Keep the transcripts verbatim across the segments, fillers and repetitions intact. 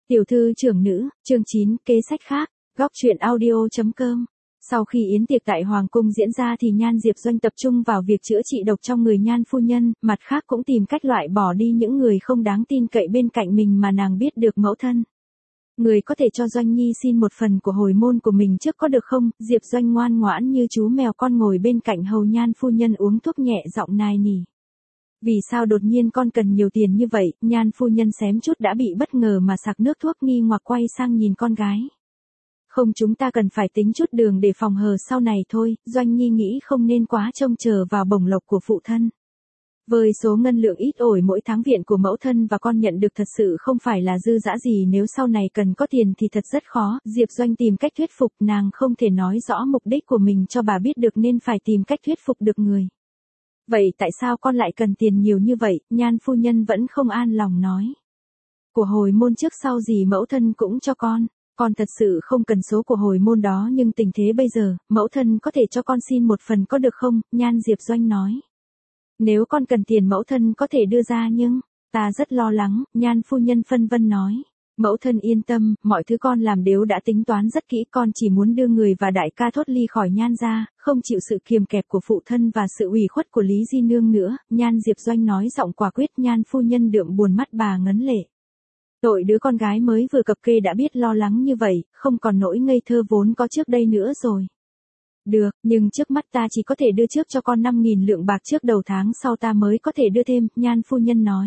Tiểu thư trưởng nữ, chương chín, kế sách khác, góc truyện audio.com. Sau khi yến tiệc tại Hoàng cung diễn ra thì Nhan Diệp Doanh tập trung vào việc chữa trị độc trong người Nhan phu nhân, mặt khác cũng tìm cách loại bỏ đi những người không đáng tin cậy bên cạnh mình mà nàng biết được mẫu thân. Người có thể cho Doanh Nhi xin một phần của hồi môn của mình trước có được không? Diệp Doanh ngoan ngoãn như chú mèo con ngồi bên cạnh hầu Nhan phu nhân uống thuốc nhẹ giọng nài nỉ. Vì sao đột nhiên con cần nhiều tiền như vậy? Nhan phu nhân xém chút đã bị bất ngờ mà sặc nước thuốc, nghi hoặc quay sang nhìn con gái. Không, chúng ta cần phải tính chút đường để phòng hờ sau này thôi, Doanh Nhi nghĩ không nên quá trông chờ vào bổng lộc của phụ thân. Với số ngân lượng ít ỏi mỗi tháng viện của mẫu thân và con nhận được thật sự không phải là dư dả gì, nếu sau này cần có tiền thì thật rất khó. Diệp Doanh tìm cách thuyết phục, nàng không thể nói rõ mục đích của mình cho bà biết được nên phải tìm cách thuyết phục được người. Vậy tại sao con lại cần tiền nhiều như vậy? Nhan phu nhân vẫn không an lòng nói. Của hồi môn trước sau gì mẫu thân cũng cho con. Con thật sự không cần số của hồi môn đó, nhưng tình thế bây giờ, mẫu thân có thể cho con xin một phần có được không? Nhan Diệp Doanh nói. Nếu con cần tiền mẫu thân có thể đưa ra, nhưng ta rất lo lắng, Nhan phu nhân phân vân nói. Mẫu thân yên tâm, mọi thứ con làm đều đã tính toán rất kỹ, con chỉ muốn đưa người và đại ca thoát ly khỏi Nhan gia, không chịu sự kiềm kẹp của phụ thân và sự ủy khuất của Lý Di Nương nữa. Nhan Diệp Doanh nói giọng quả quyết. Nhan phu nhân đượm buồn mắt bà ngấn lệ. Tội đứa con gái mới vừa cập kê đã biết lo lắng như vậy, không còn nỗi ngây thơ vốn có trước đây nữa rồi. Được, nhưng trước mắt ta chỉ có thể đưa trước cho con năm nghìn lượng bạc trước đầu tháng sau ta mới có thể đưa thêm, Nhan phu nhân nói.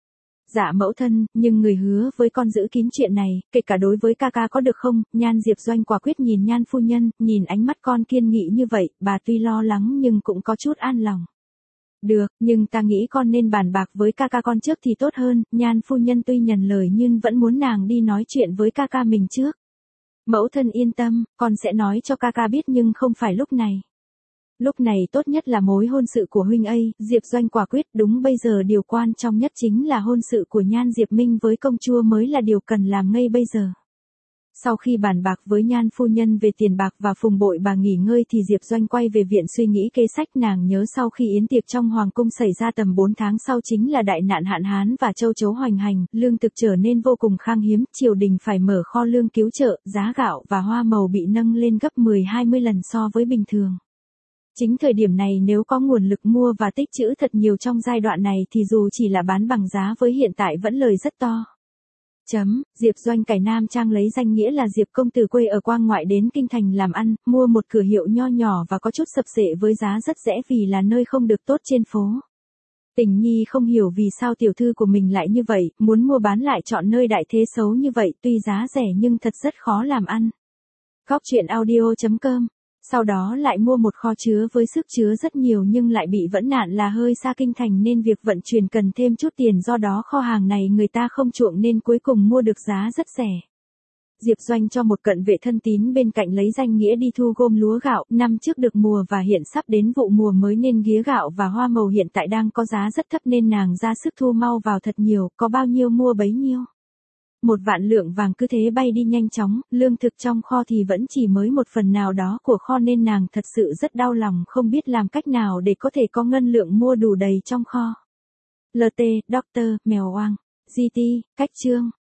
Dạ mẫu thân, nhưng người hứa với con giữ kín chuyện này, kể cả đối với ca ca có được không? Nhan Diệp Doanh quả quyết nhìn Nhan phu nhân, nhìn ánh mắt con kiên nghị như vậy, bà tuy lo lắng nhưng cũng có chút an lòng. Được, nhưng ta nghĩ con nên bàn bạc với ca ca con trước thì tốt hơn. Nhan phu nhân tuy nhận lời nhưng vẫn muốn nàng đi nói chuyện với ca ca mình trước. Mẫu thân yên tâm, con sẽ nói cho ca ca biết nhưng không phải lúc này. Lúc này tốt nhất là mối hôn sự của huynh ấy. Diệp Doanh quả quyết. Đúng, bây giờ điều quan trọng nhất chính là hôn sự của Nhan Diệp Minh với công chúa mới là điều cần làm ngay bây giờ. Sau khi bàn bạc với Nhan phu nhân về tiền bạc và phùng bội bà nghỉ ngơi thì Diệp Doanh quay về viện suy nghĩ kế sách. Nàng nhớ sau khi yến tiệc trong hoàng cung xảy ra tầm bốn tháng sau chính là đại nạn hạn hán và châu chấu hoành hành, lương thực trở nên vô cùng khan hiếm, triều đình phải mở kho lương cứu trợ, giá gạo và hoa màu bị nâng lên gấp mười hai mươi lần so với bình thường. Chính thời điểm này nếu có nguồn lực mua và tích trữ thật nhiều trong giai đoạn này thì dù chỉ là bán bằng giá với hiện tại vẫn lời rất to. Chấm, Diệp Doanh cải nam trang lấy danh nghĩa là Diệp công tử quê ở Quang Ngoại đến Kinh Thành làm ăn, mua một cửa hiệu nho nhỏ và có chút sập sệ với giá rất rẻ vì là nơi không được tốt trên phố. Tình Nhi không hiểu vì sao tiểu thư của mình lại như vậy, muốn mua bán lại chọn nơi đại thế xấu như vậy, tuy giá rẻ nhưng thật rất khó làm ăn. Góc truyện audio.com. Sau đó lại mua một kho chứa với sức chứa rất nhiều nhưng lại bị vẫn nạn là hơi xa Kinh Thành nên việc vận chuyển cần thêm chút tiền, do đó kho hàng này người ta không chuộng nên cuối cùng mua được giá rất rẻ. Diệp Doanh cho một cận vệ thân tín bên cạnh lấy danh nghĩa đi thu gom lúa gạo, năm trước được mùa và hiện sắp đến vụ mùa mới nên ghía gạo và hoa màu hiện tại đang có giá rất thấp nên nàng ra sức thu mau vào thật nhiều, có bao nhiêu mua bấy nhiêu. Một vạn lượng vàng cứ thế bay đi nhanh chóng, lương thực trong kho thì vẫn chỉ mới một phần nào đó của kho nên nàng thật sự rất đau lòng, không biết làm cách nào để có thể có ngân lượng mua đủ đầy trong kho. lờ tê, Doctor, Mèo Oang, giê tê, cách chương.